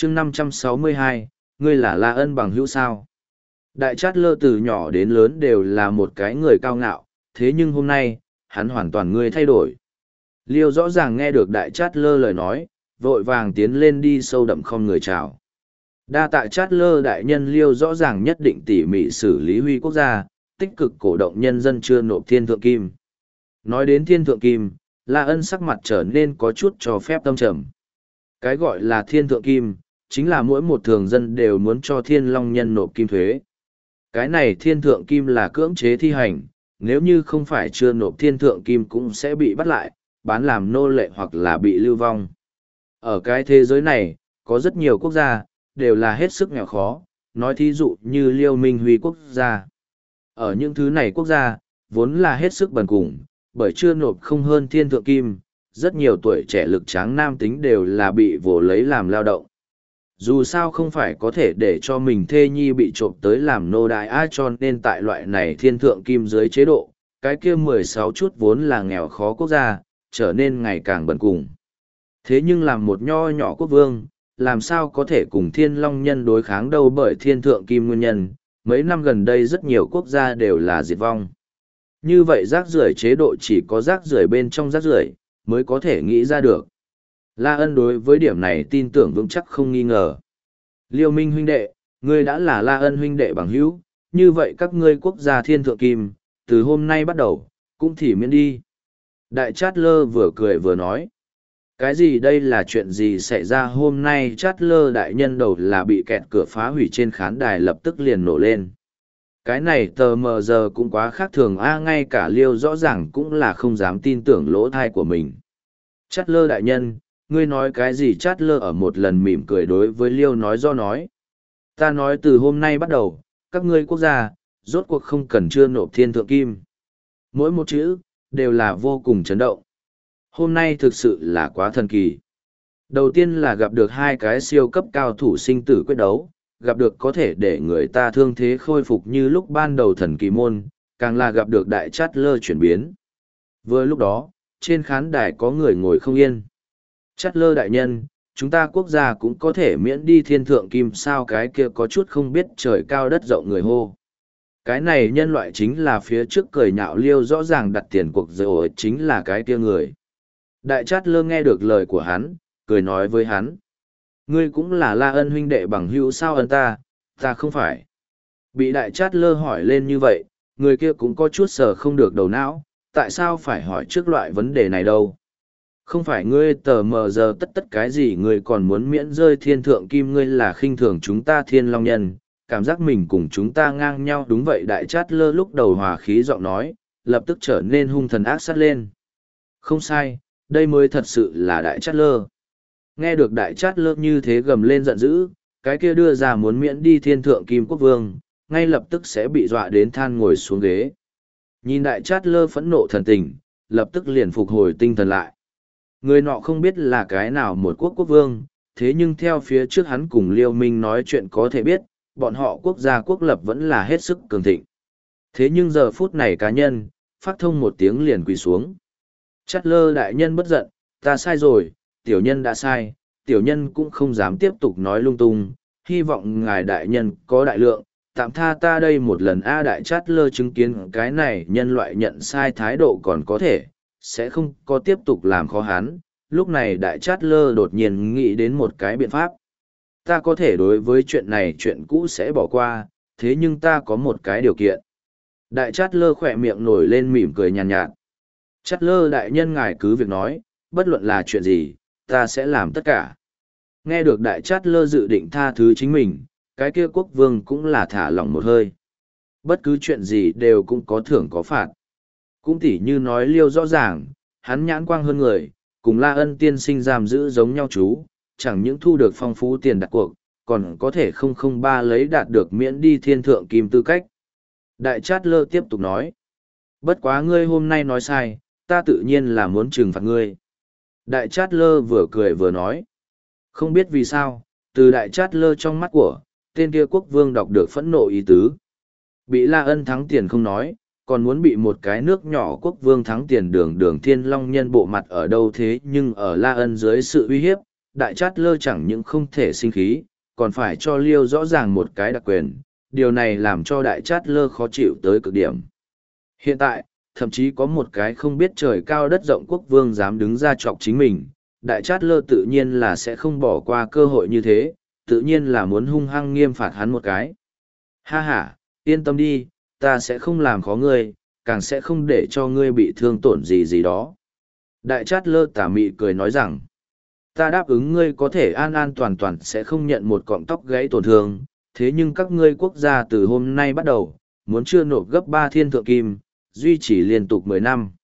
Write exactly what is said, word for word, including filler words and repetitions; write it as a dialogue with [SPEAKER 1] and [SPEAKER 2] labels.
[SPEAKER 1] chương năm trăm sáu mươi hai, ngươi là La Ân bằng hữu sao? Đại Chát Lơ từ nhỏ đến lớn đều là một cái người cao ngạo, thế nhưng hôm nay, hắn hoàn toàn ngươi thay đổi. Liêu rõ ràng nghe được Đại Chát Lơ lời nói, vội vàng tiến lên đi sâu đậm không người chào. Đa tạ Chát Lơ đại nhân Liêu rõ ràng nhất định tỉ mỉ xử lý huy quốc gia, tích cực cổ động nhân dân chưa nộp thiên thượng kim. Nói đến thiên thượng kim, La Ân sắc mặt trở nên có chút cho phép tâm trầm. Cái gọi là thiên thượng kim, chính là mỗi một thường dân đều muốn cho thiên long nhân nộp kim thuế. Cái này thiên thượng kim là cưỡng chế thi hành, nếu như không phải chưa nộp thiên thượng kim cũng sẽ bị bắt lại, bán làm nô lệ hoặc là bị lưu vong. Ở cái thế giới này, có rất nhiều quốc gia, đều là hết sức nghèo khó, nói thí dụ như Liêu Minh Huy quốc gia. Ở những thứ này quốc gia, vốn là hết sức bần cùng, bởi chưa nộp không hơn thiên thượng kim, rất nhiều tuổi trẻ lực tráng nam tính đều là bị vồ lấy làm lao động. Dù sao không phải có thể để cho mình thê nhi bị trộm tới làm nô đại ai cho nên tại loại này thiên thượng kim dưới chế độ, cái kia mười sáu chút vốn là nghèo khó quốc gia, trở nên ngày càng bần cùng. Thế nhưng làm một nho nhỏ quốc vương, làm sao có thể cùng thiên long nhân đối kháng đâu bởi thiên thượng kim nguyên nhân, mấy năm gần đây rất nhiều quốc gia đều là diệt vong. Như vậy rác rưởi chế độ chỉ có rác rưởi bên trong rác rưởi mới có thể nghĩ ra được. La Ân đối với điểm này tin tưởng vững chắc không nghi ngờ. Liêu Minh huynh đệ, ngươi đã là La Ân huynh đệ bằng hữu, như vậy các ngươi quốc gia thiên thượng kim, từ hôm nay bắt đầu, cũng thì miễn đi. Đại Chát Lơ vừa cười vừa nói. Cái gì đây là chuyện gì xảy ra hôm nay Chát Lơ đại nhân đầu là bị kẹt cửa phá hủy trên khán đài lập tức liền nổ lên. Cái này tờ mờ giờ cũng quá khác thường a ngay cả Liêu rõ ràng cũng là không dám tin tưởng lỗ thai của mình. Chát Lơ đại nhân, ngươi nói cái gì Chát Lơ ở một lần mỉm cười đối với Liêu nói do nói. Ta nói từ hôm nay bắt đầu, các ngươi quốc gia, rốt cuộc không cần chưa nộp thiên thượng kim. Mỗi một chữ, đều là vô cùng chấn động. Hôm nay thực sự là quá thần kỳ. Đầu tiên là gặp được hai cái siêu cấp cao thủ sinh tử quyết đấu, gặp được có thể để người ta thương thế khôi phục như lúc ban đầu thần kỳ môn, càng là gặp được Đại Chát Lơ chuyển biến. Vừa lúc đó, trên khán đài có người ngồi không yên. Chát Lơ đại nhân, chúng ta quốc gia cũng có thể miễn đi thiên thượng kim sao cái kia có chút không biết trời cao đất rộng người hô. Cái này nhân loại chính là phía trước cười nhạo Liêu rõ ràng đặt tiền cuộc rồi chính là cái kia người. Đại Chát Lơ nghe được lời của hắn, cười nói với hắn. Ngươi cũng là La Ân huynh đệ bằng hữu sao ân ta, ta không phải. Bị Đại Chát Lơ hỏi lên như vậy, người kia cũng có chút sờ không được đầu não, tại sao phải hỏi trước loại vấn đề này đâu. Không phải ngươi tờ mờ giờ tất tất cái gì ngươi còn muốn miễn rơi thiên thượng kim ngươi là khinh thường chúng ta thiên long nhân, cảm giác mình cùng chúng ta ngang nhau đúng vậy Đại Chát Lơ lúc đầu hòa khí giọng nói, lập tức trở nên hung thần ác sát lên. Không sai, đây mới thật sự là Đại Chát Lơ. Nghe được Đại Chát Lơ như thế gầm lên giận dữ, cái kia đưa ra muốn miễn đi thiên thượng kim quốc vương, ngay lập tức sẽ bị dọa đến than ngồi xuống ghế. Nhìn Đại Chát Lơ phẫn nộ thần tình, lập tức liền phục hồi tinh thần lại. Người nọ không biết là cái nào một quốc quốc vương, thế nhưng theo phía trước hắn cùng Liêu Minh nói chuyện có thể biết, bọn họ quốc gia quốc lập vẫn là hết sức cường thịnh. Thế nhưng giờ phút này cá nhân, phát thông một tiếng liền quỳ xuống. Chát Lơ đại nhân bất giận, ta sai rồi, tiểu nhân đã sai, tiểu nhân cũng không dám tiếp tục nói lung tung, hy vọng ngài đại nhân có đại lượng, tạm tha ta đây một lần A Đại Chát Lơ chứng kiến cái này nhân loại nhận sai thái độ còn có thể, sẽ không có tiếp tục làm khó hắn. Lúc này Đại Chát Lơ đột nhiên nghĩ đến một cái biện pháp. Ta có thể đối với chuyện này chuyện cũ sẽ bỏ qua, thế nhưng ta có một cái điều kiện. Đại Chát Lơ khỏe miệng nổi lên mỉm cười nhàn nhạt, nhạt. Chát Lơ đại nhân ngài cứ việc nói, bất luận là chuyện gì, ta sẽ làm tất cả. Nghe được Đại Chát Lơ dự định tha thứ chính mình, cái kia quốc vương cũng là thả lỏng một hơi. Bất cứ chuyện gì đều cũng có thưởng có phạt. Cũng tỉ như nói Liêu rõ ràng, hắn nhãn quang hơn người, cùng La Ân tiên sinh giam giữ giống nhau chú, chẳng những thu được phong phú tiền đặt cuộc, còn có thể không không ba lấy đạt được miễn đi thiên thượng kim tư cách. Đại Chát Lơ tiếp tục nói, bất quá ngươi hôm nay nói sai, ta tự nhiên là muốn trừng phạt ngươi. Đại Chát Lơ vừa cười vừa nói, không biết vì sao, từ Đại Chát Lơ trong mắt của, tên kia quốc vương đọc được phẫn nộ ý tứ. Bị La Ân thắng tiền không nói, còn muốn bị một cái nước nhỏ quốc vương thắng tiền đường đường thiên long nhân bộ mặt ở đâu thế nhưng ở La Ân dưới sự uy hiếp, đại chát lơ chẳng những không thể sinh khí, còn phải cho liêu rõ ràng một cái đặc quyền, điều này làm cho đại chát lơ khó chịu tới cực điểm. Hiện tại, thậm chí có một cái không biết trời cao đất rộng quốc vương dám đứng ra chọc chính mình, đại chát lơ tự nhiên là sẽ không bỏ qua cơ hội như thế, tự nhiên là muốn hung hăng nghiêm phạt hắn một cái. Ha ha, yên tâm đi, ta sẽ không làm khó ngươi, càng sẽ không để cho ngươi bị thương tổn gì gì đó. Đại chát lơ tà mị cười nói rằng, ta đáp ứng ngươi có thể an an toàn toàn sẽ không nhận một cọng tóc gãy tổn thương, thế nhưng các ngươi quốc gia từ hôm nay bắt đầu, muốn chưa nộp gấp ba thiên thượng kim, duy trì liên tục mười năm.